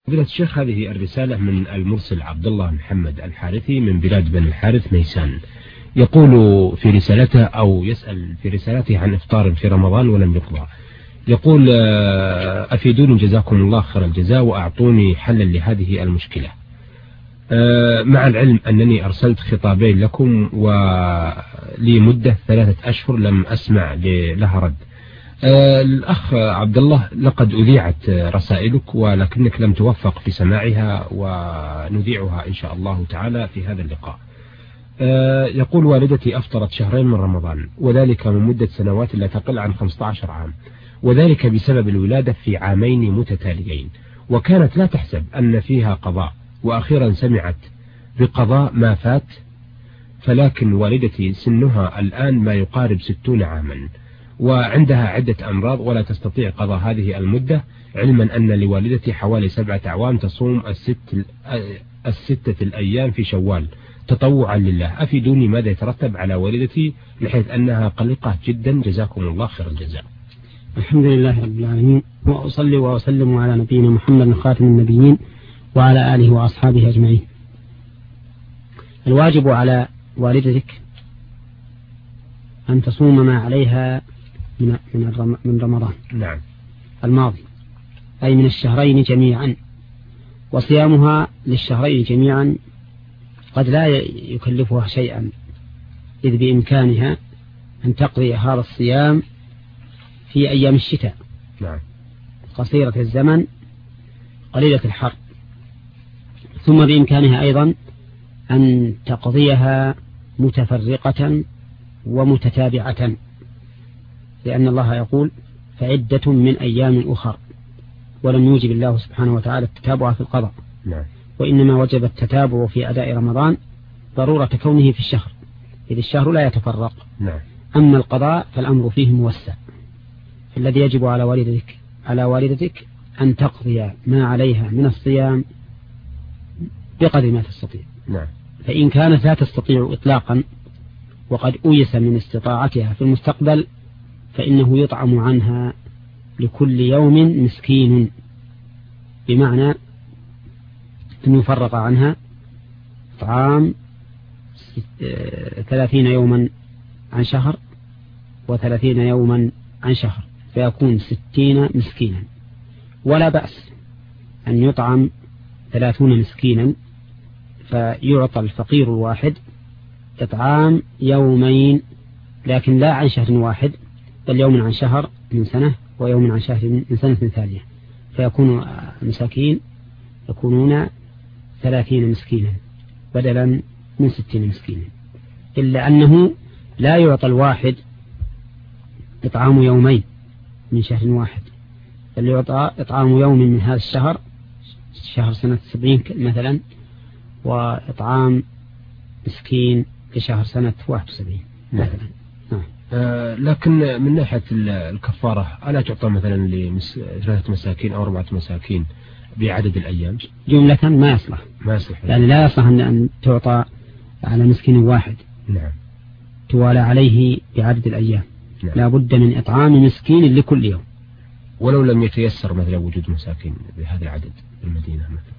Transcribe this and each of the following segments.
فضيلة الشيخ، هذه الرسالة من المرسل عبد الله محمد الحارثي من بلاد بني الحارث ميسان. يقول في رسالته أو يسأل في رسالته عن إفطار في رمضان ولم يقضى. يقول: أفيدوني جزاكم الله خير الجزاء وأعطوني حلا لهذه المشكلة. مع العلم أنني أرسلت خطابين لكم ولي مدة 3 أشهر لم أسمع لها رد. الأخ عبد الله، لقد أذيعت رسائلك ولكنك لم توفق في سماعها، ونذيعها إن شاء الله تعالى في هذا اللقاء. يقول: والدتي أفطرت 2 من رمضان، وذلك من مدة سنوات لا تقل عن 15 عام، وذلك بسبب الولادة في عامين متتاليين، وكانت لا تحسب أن فيها قضاء، وأخيرا سمعت بقضاء ما فات، فلكن والدتي سنها الآن ما يقارب 60 عاما، وعندها عدة أمراض ولا تستطيع قضاء هذه المدة، علما أن لوالدتي حوالي 7 أعوام تصوم الستة الأيام في شوال تطوعا لله. أفيدوني ماذا يترتب على والدتي بحيث أنها قلقة جدا، جزاكم الله خير الجزاء. الحمد لله رب العالمين، وأصلي وأسلم على نبينا محمد خاتم النبيين وعلى آله وأصحابه أجمعين. الواجب على والدتك أن تصوم ما عليها من رمضان نعم الماضي، أي من الشهرين جميعا، وصيامها للشهرين جميعا قد لا يكلفها شيئا، إذ بإمكانها أن تقضي هذا الصيام في أيام الشتاء نعم قصيرة الزمن قليلة الحر، ثم بإمكانها أيضا أن تقضيها متفرقة ومتتابعة، لأن الله يقول: فعدة من أيام أخر، ولم يوجب الله سبحانه وتعالى التتابع في القضاء، وإنما وجب التتابع في أداء رمضان ضرورة كونه في الشهر، إذ الشهر لا يتفرق. أما القضاء فالأمر فيه موسع. الذي يجب على والدتك أن تقضي ما عليها من الصيام بقدر ما تستطيع. فإن كانت لا تستطيع إطلاقا وقد أيس من استطاعتها في المستقبل، فإنه يطعم عنها لكل يوم مسكين، بمعنى أن يفرق عنها طعام 30 يوما عن شهر و30 يوما عن شهر، فيكون 60 مسكينا. ولا بأس أن يطعم 30 مسكينا، فيعطى الفقير الواحد إطعام يومين، لكن لا عن شهر واحد، بل يوم عن شهر من سنة ويوم عن شهر من سنة ثانية، فيكون المساكين يكونون 30 مسكينا بدلا من 60 مسكينا، إلا أنه لا يعطى الواحد إطعام يومين من شهر واحد، بل يعطى إطعام يوم من هذا الشهر، شهر سنة 70 مثلا، وإطعام مسكين لشهر سنة 71 مثلا. لكن من ناحية الكفارة ألا تعطى مثلا ل3 مساكين أو 4 مساكين بعدد الأيام جملة؟ ما يصلح يعني لا يصلح أن تعطى على مسكين واحد توالى عليه بعدد الأيام. لا بد من إطعام مسكين لكل يوم، ولو لم يتيسر مثلا وجود مساكين بهذا العدد في المدينة مثلا.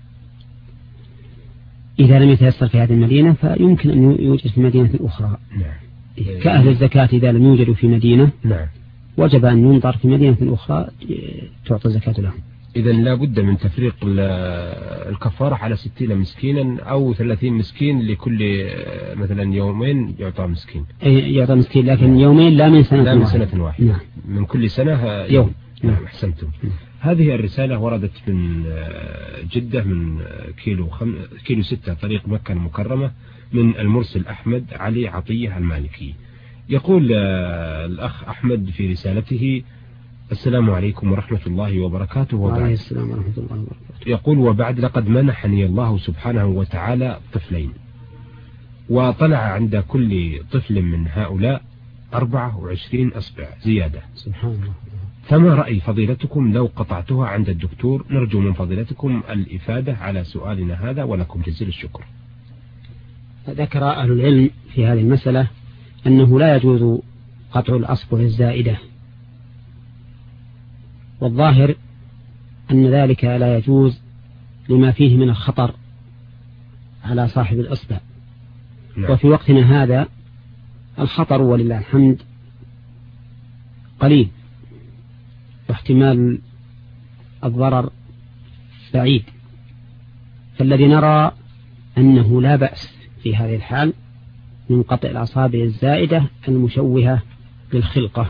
إذا لم يتيسر في هذه المدينة فيمكن أن يوجد في مدينة أخرى. كأهل الزكاة إذا لم يوجدوا في مدينة وجب أن ينظر في مدينة أخرى تعطى الزكاة لهم. إذن لا بد من تفريق الكفارة على 60 مسكينا أو 30 مسكين لكل مثلا يومين يعطى مسكين. يعطى مسكين، لكن يومين لا من سنة واحدة. من كل سنة يوم. أحسنتم. هذه الرسالة وردت من جدة من كيلو 6 طريق مكة المكرمة من المرسل أحمد علي عطية المالكي. يقول الأخ أحمد في رسالته: السلام عليكم ورحمة الله وبركاته. وعليه السلام ورحمة الله وبركاته. يقول: وبعد لقد منحني الله سبحانه وتعالى طفلين، وطلع عند كل طفل من هؤلاء 24 أصبع زيادة. سبحان الله. فما رأي فضيلتكم لو قطعتها عند الدكتور؟ نرجو من فضيلتكم الإفادة على سؤالنا هذا، ولكم جزيل الشكر. ذكر أهل العلم في هذه المسألة أنه لا يجوز قطع الأصبع الزائدة، والظاهر أن ذلك لا يجوز لما فيه من الخطر على صاحب الإصبع. نعم. وفي وقتنا هذا الخطر ولله الحمد قليل، واحتمال الضرر بعيد، فالذي نرى أنه لا بأس في هذه الحال من قطع الأصابع الزائدة المشوهة للخلقة.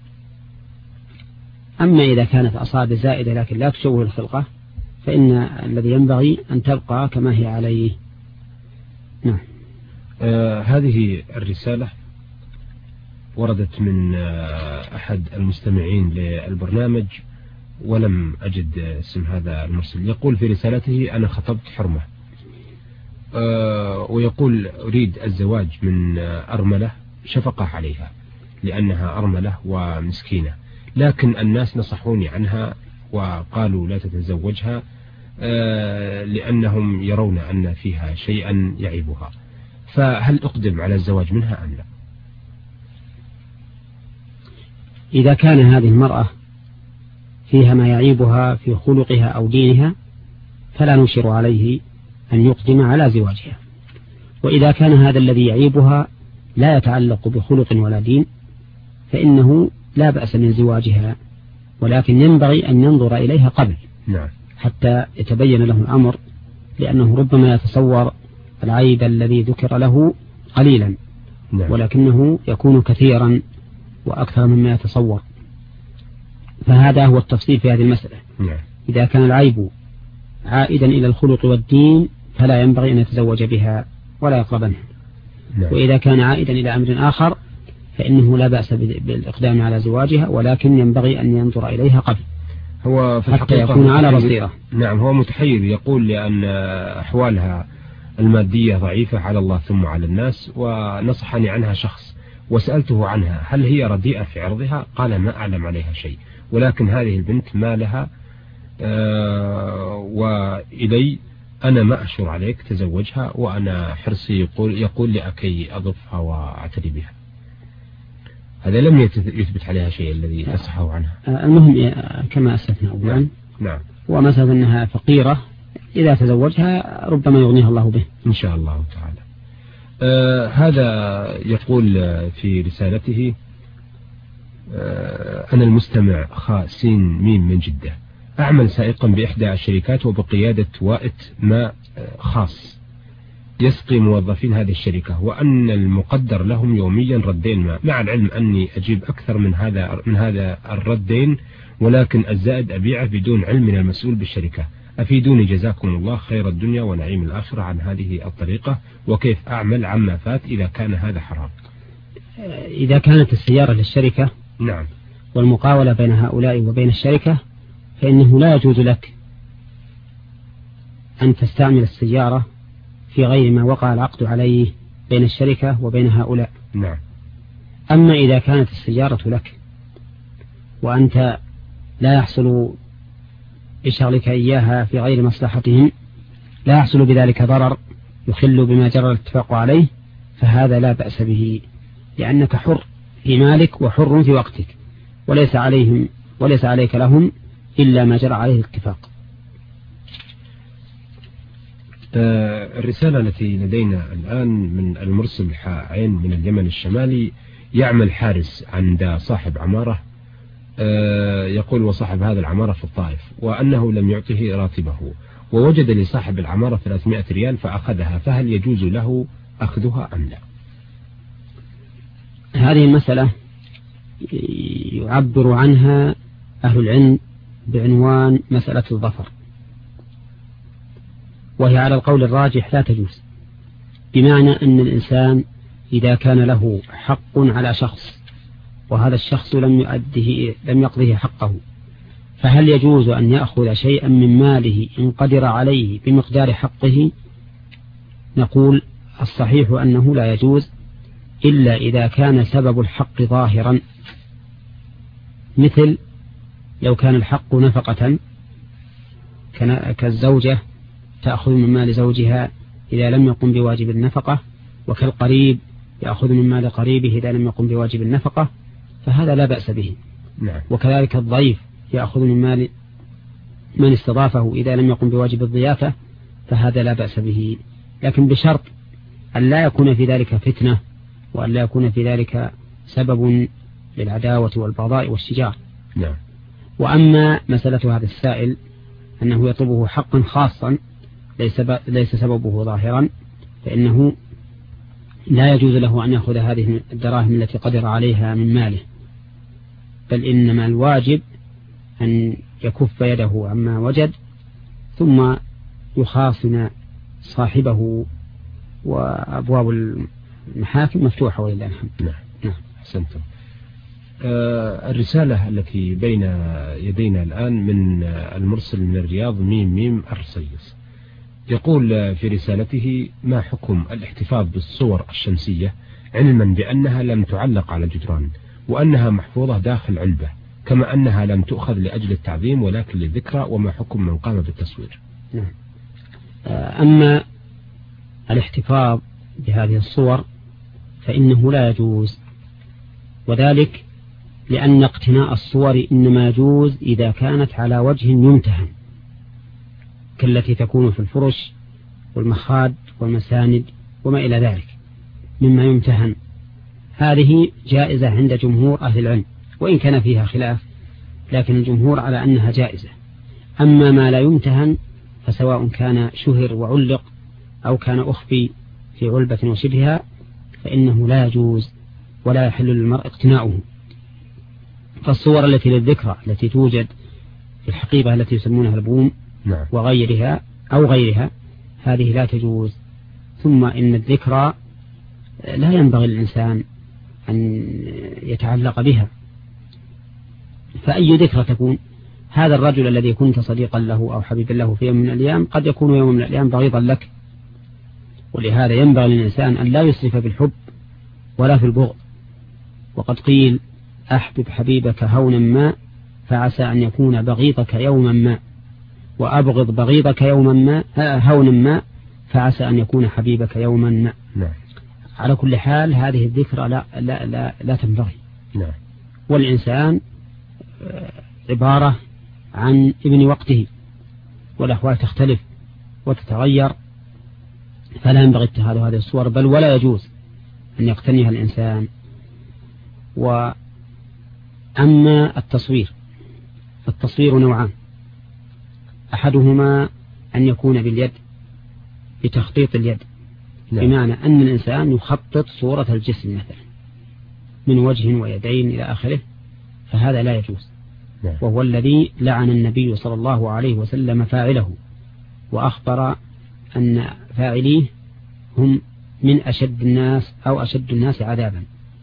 أما إذا كانت أصابع زائدة لكن لا تشوه الخلقة فإن الذي ينبغي أن تبقى كما هي عليه. نعم. هذه الرسالة وردت من أحد المستمعين للبرنامج ولم أجد اسم هذا المرسل. يقول في رسالته: أنا خطبت حرمة، ويقول أريد الزواج من أرملة شفقة عليها لأنها أرملة ومسكينة، لكن الناس نصحوني عنها وقالوا لا تتزوجها لأنهم يرون أن فيها شيئا يعيبها، فهل أقدم على الزواج منها أم لا؟ إذا كان هذه المرأة فيها ما يعيبها في خلقها أو دينها فلا نشير عليه أن يقدم على زواجها. وإذا كان هذا الذي يعيبها لا يتعلق بخلق ولا دين فإنه لا بأس من زواجها، ولكن ينبغي أن ينظر إليها قبل. نعم. حتى يتبين له الأمر، لأنه ربما يتصور العيب الذي ذكر له قليلا. نعم. ولكنه يكون كثيرا وأكثر مما يتصور، فهذا هو التفصيل في هذه المسألة. نعم. إذا كان العيب عائدا إلى الخلق والدين فلا ينبغي أن يتزوج بها ولا يقربنها. نعم. وإذا كان عائدا إلى أمر آخر فإنه لا بأس بالإقدام على زواجها، ولكن ينبغي أن ينظر إليها قبل هو في حتى يكون على بصيرة. نعم. هو متحير، يقول لأن أحوالها المادية ضعيفة على الله ثم على الناس، ونصحني عنها شخص وسألته عنها هل هي رديئة في عرضها؟ قال ما أعلم عليها شيء، ولكن هذه البنت ما لها وإلي أنا ما أشور عليك تزوجها، وأنا حرصي يقول لأكي أضفها وأعتني بها. هذا لم يثبت عليها شيء الذي تصحه عنها. المهم كما أسلفنا أولا. نعم. ومثلا أنها فقيرة إذا تزوجها ربما يغنيها الله به إن شاء الله تعالى. هذا يقول في رسالته: أنا المستمع خاسين ميم من جدة، أعمل سائقا بإحدى الشركات وبقيادة وائت ماء خاص يسقي موظفين هذه الشركة، وأن المقدر لهم يوميا ردين ماء، مع العلم أني أجيب أكثر من هذا الردين، ولكن الزائد أبيعه بدون علم من المسؤول بالشركة. أفيدوني جزاكم الله خير الدنيا ونعيم الآخرة عن هذه الطريقة، وكيف أعمل عما فات إذا كان هذا حرام؟ إذا كانت السيارة للشركة نعم والمقاولة بين هؤلاء وبين الشركة فإنه لا يجوز لك أن تستعمل السيارة في غير ما وقع العقد عليه بين الشركة وبين هؤلاء. نعم. أما إذا كانت السيارة لك وأنت لا يحصل بشغلك إياها في غير مصلحتهم، لا يحصل بذلك ضرر يخل بما جرى الاتفاق عليه، فهذا لا بأس به، لأنك حر في مالك وحر في وقتك، وليس عليك لهم إلا ما جرى عليه الاتفاق. الرسالة التي لدينا الآن من المرسل عين من اليمن الشمالي، يعمل حارس عند صاحب عمارة، يقول وصاحب هذا العمارة في الطائف، وأنه لم يعطه راتبه، ووجد لصاحب العمارة 300 ريال فأخذها، فهل يجوز له أخذها أم لا؟ هذه المسألة يعبر عنها أهل العلم بعنوان مسألة الظفر، وهي على القول الراجح لا تجوز، بمعنى أن الإنسان إذا كان له حق على شخص وهذا الشخص لم يقضه حقه، فهل يجوز أن يأخذ شيئا من ماله إن قدر عليه بمقدار حقه؟ نقول الصحيح أنه لا يجوز إلا إذا كان سبب الحق ظاهرا، مثل لو كان الحق نفقة كالزوجة تأخذ من مال زوجها إذا لم يقم بواجب النفقة، وكالقريب يأخذ من مال قريبه إذا لم يقم بواجب النفقة، فهذا لا بأس به. نعم. وكذلك الضيف يأخذ من مال من استضافه إذا لم يقم بواجب الضيافة فهذا لا بأس به، لكن بشرط أن لا يكون في ذلك فتنة، وأن لا يكون في ذلك سبب للعداوة والبغضاء والشجار. نعم. وأما مسألة هذا السائل أنه يطلبه حقا خاصا ليس سببه ظاهرا، فإنه لا يجوز له أن يأخذ هذه الدراهم التي قدر عليها من ماله، بل إنما الواجب أن يكف يده عما وجد ثم يخاصم صاحبه، وأبواب المحاكم مفتوحة ولله الحمد. نعم. أحسنتم. الرسالة التي بين يدينا الآن من المرسل من الرياض ميم الرصيص، يقول في رسالته: ما حكم الاحتفاظ بالصور الشمسية علما بأنها لم تعلق على الجدران وأنها محفوظة داخل علبة، كما أنها لم تؤخذ لأجل التعظيم ولكن للذكرى، وما حكم من قام بالتصوير؟ نعم. أما الاحتفاظ بهذه الصور فإنه لا يجوز، وذلك لأن اقتناء الصور إنما يجوز إذا كانت على وجه يمتهن، كالتي تكون في الفرش والمخاد والمساند وما إلى ذلك مما يمتهن، هذه جائزة عند جمهور أهل العلم، وإن كان فيها خلاف لكن الجمهور على أنها جائزة. أما ما لا يمتهن فسواء كان شهر وعلق أو كان أخفي في علبة وشبهها فإنه لا يجوز ولا يحل للمرء اقتناؤه. فالصور التي للذكرى التي توجد في الحقيبة التي يسمونها البوم وغيرها أو غيرها هذه لا تجوز. ثم إن الذكرى لا ينبغي للإنسان أن يتعلق بها، فأي ذكرى تكون؟ هذا الرجل الذي كنت صديقا له أو حبيبا له في يوم من الأيام قد يكون يوم من الأيام بغيضا لك، ولهذا ينبغي للإنسان أن لا يسرف بالحب ولا في البغض. وقد قيل: أحبب حبيبك هونا ما فعسى أن يكون بغيضك يوما ما، وأبغض بغيضك يوما ما هونا ما فعسى أن يكون حبيبك يوما ما. نعم. على كل حال هذه الذكرى لا تنبغي. نعم. والإنسان عبارة عن ابن وقته، والأحوال تختلف وتتغير، فلا ينبغي اتخاذ هذه الصور، بل ولا يجوز أن يقتنيها الإنسان. وأما التصوير فالتصوير نوعان: أحدهما أن يكون باليد بتخطيط اليد، بمعنى أن الإنسان يخطط صورة الجسم مثلا من وجه ويدين إلى آخره، فهذا لا يجوز، وهو الذي لعن النبي صلى الله عليه وسلم فاعله، وأخبر أن فاعليه هم من أشد الناس أو أشد الناس عذابا.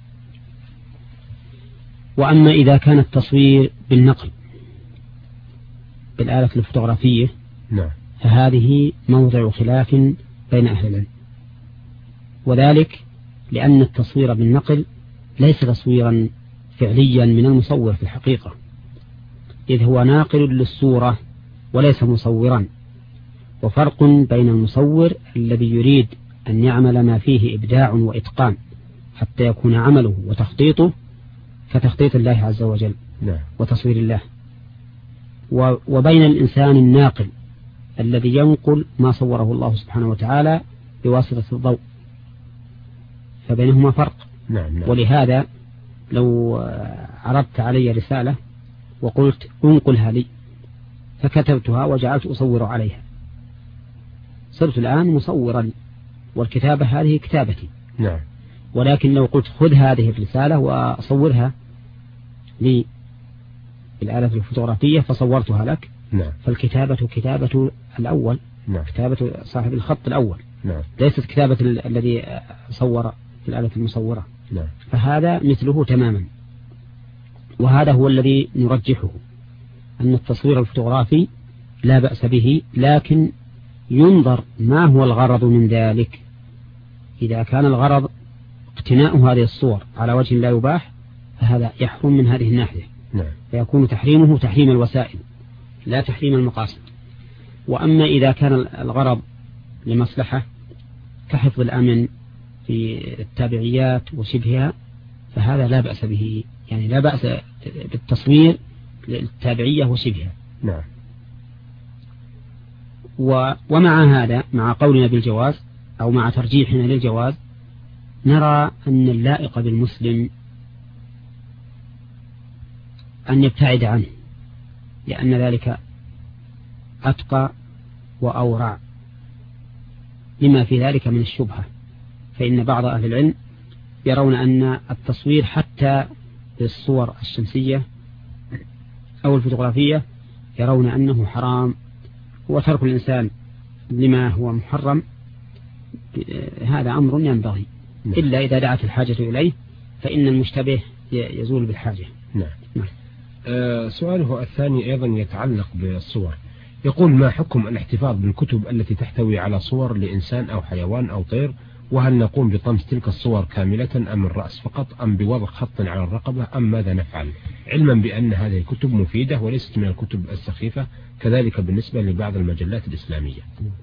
وأما إذا كان التصوير بالنقل بالآلة الفوتوغرافية فهذه موضع خلاف بين أهل العلم، وذلك لأن التصوير بالنقل ليس تصويرا فعليا من المصور في الحقيقة، إذ هو ناقل للصورة وليس مصورا. وفرق بين المصور الذي يريد أن يعمل ما فيه إبداع وإتقان حتى يكون عمله وتخطيطه كتخطيط الله عز وجل وتصوير الله، وبين الإنسان الناقل الذي ينقل ما صوره الله سبحانه وتعالى بواسطة الضوء، فبينهما فرق. ولهذا لو عرضت علي رسالة وقلت انقلها لي فكتبتها وجعلت أصور عليها، صرت الآن مصورا، والكتابة هذه كتابتي. ولكن لو قلت خذ هذه الرسالة وصورها لي بالآلة الفوتوغرافية فصورتها لك، فالكتابة كتابة الأول، كتابة صاحب الخط الأول، ليست كتابة الذي صور في الآلة المصورة. فهذا مثله تماما. وهذا هو الذي نرجحه، أن التصوير الفوتوغرافي لا بأس به، لكن ينظر ما هو الغرض من ذلك. إذا كان الغرض اقتناء هذه الصور على وجه لا يباح فهذا يحرم من هذه الناحية، فيكون تحريمه تحريم الوسائل لا تحريم المقاصد. وأما إذا كان الغرض لمصلحة كحفظ الأمن في التابعيات وشبهها فهذا لا بأس به، يعني لا بأس بالتصوير للتابعية وشبهها. ومع هذا مع قولنا بالجواز أو مع ترجيحنا للجواز نرى أن اللائق بالمسلم أن يبتعد عنه، لأن ذلك أتقى وأورع لما في ذلك من الشبهة. فإن بعض أهل العلم يرون أن التصوير حتى بالصور الشمسية أو الفوتوغرافية يرون أنه حرام، وترك الإنسان لما هو محرم هذا أمر ينبغي، إلا إذا دعت الحاجة إليه فإن المشتبه يزول بالحاجة. نعم. سؤاله الثاني أيضا يتعلق بالصور، يقول: ما حكم الاحتفاظ بالكتب التي تحتوي على صور لإنسان أو حيوان أو طير؟ وهل نقوم بطمس تلك الصور كاملة أم الرأس فقط، أم بوضع خط على الرقبة، أم ماذا نفعل، علما بأن هذه الكتب مفيدة وليست من الكتب السخيفة، كذلك بالنسبة لبعض المجلات الإسلامية؟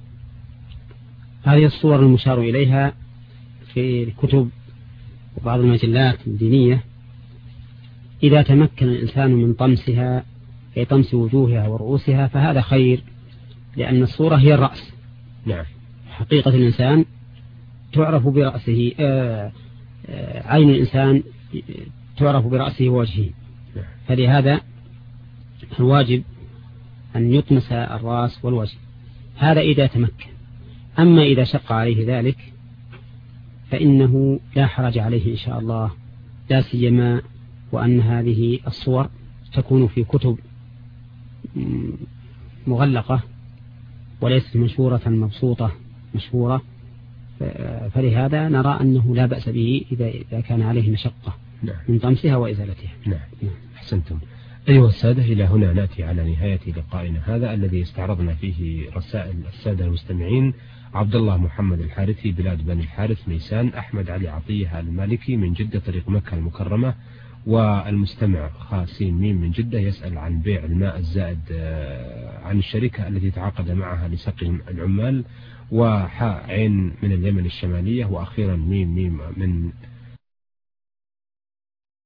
هذه الصور المشار إليها في الكتب وبعض المجلات الدينية إذا تمكن الإنسان من طمسها أي طمس وجوهها ورؤوسها فهذا خير، لأن الصورة هي الرأس. نعم. حقيقة الإنسان تعرف برأسه، عين الإنسان تعرف برأسه ووجهه، فلهذا الواجب أن يطمس الرأس والوجه، هذا إذا تمكن. أما إذا شق عليه ذلك فإنه لا حرج عليه إن شاء الله، لا سيما وأن هذه الصور تكون في كتب مغلقة وليست منشورة مبسوطة مشهورة، فلهذا نرى أنه لا بأس به إذا كان عليه مشقة من طمسها وإزالتها. نعم. أحسنتم. أيها السادة، إلى هنا نأتي على نهاية لقائنا هذا الذي استعرضنا فيه رسائل السادة المستمعين: عبد الله محمد الحارثي، بلاد بني الحارث ميسان. أحمد علي عطية المالكي من جدة طريق مكة المكرمة. والمستمع خاسين ميم من جدة يسأل عن بيع الماء الزائد عن الشركة التي تعاقد معها لسقي العمال. وحاء عين من اليمن الشمالية. وأخيرا ميم من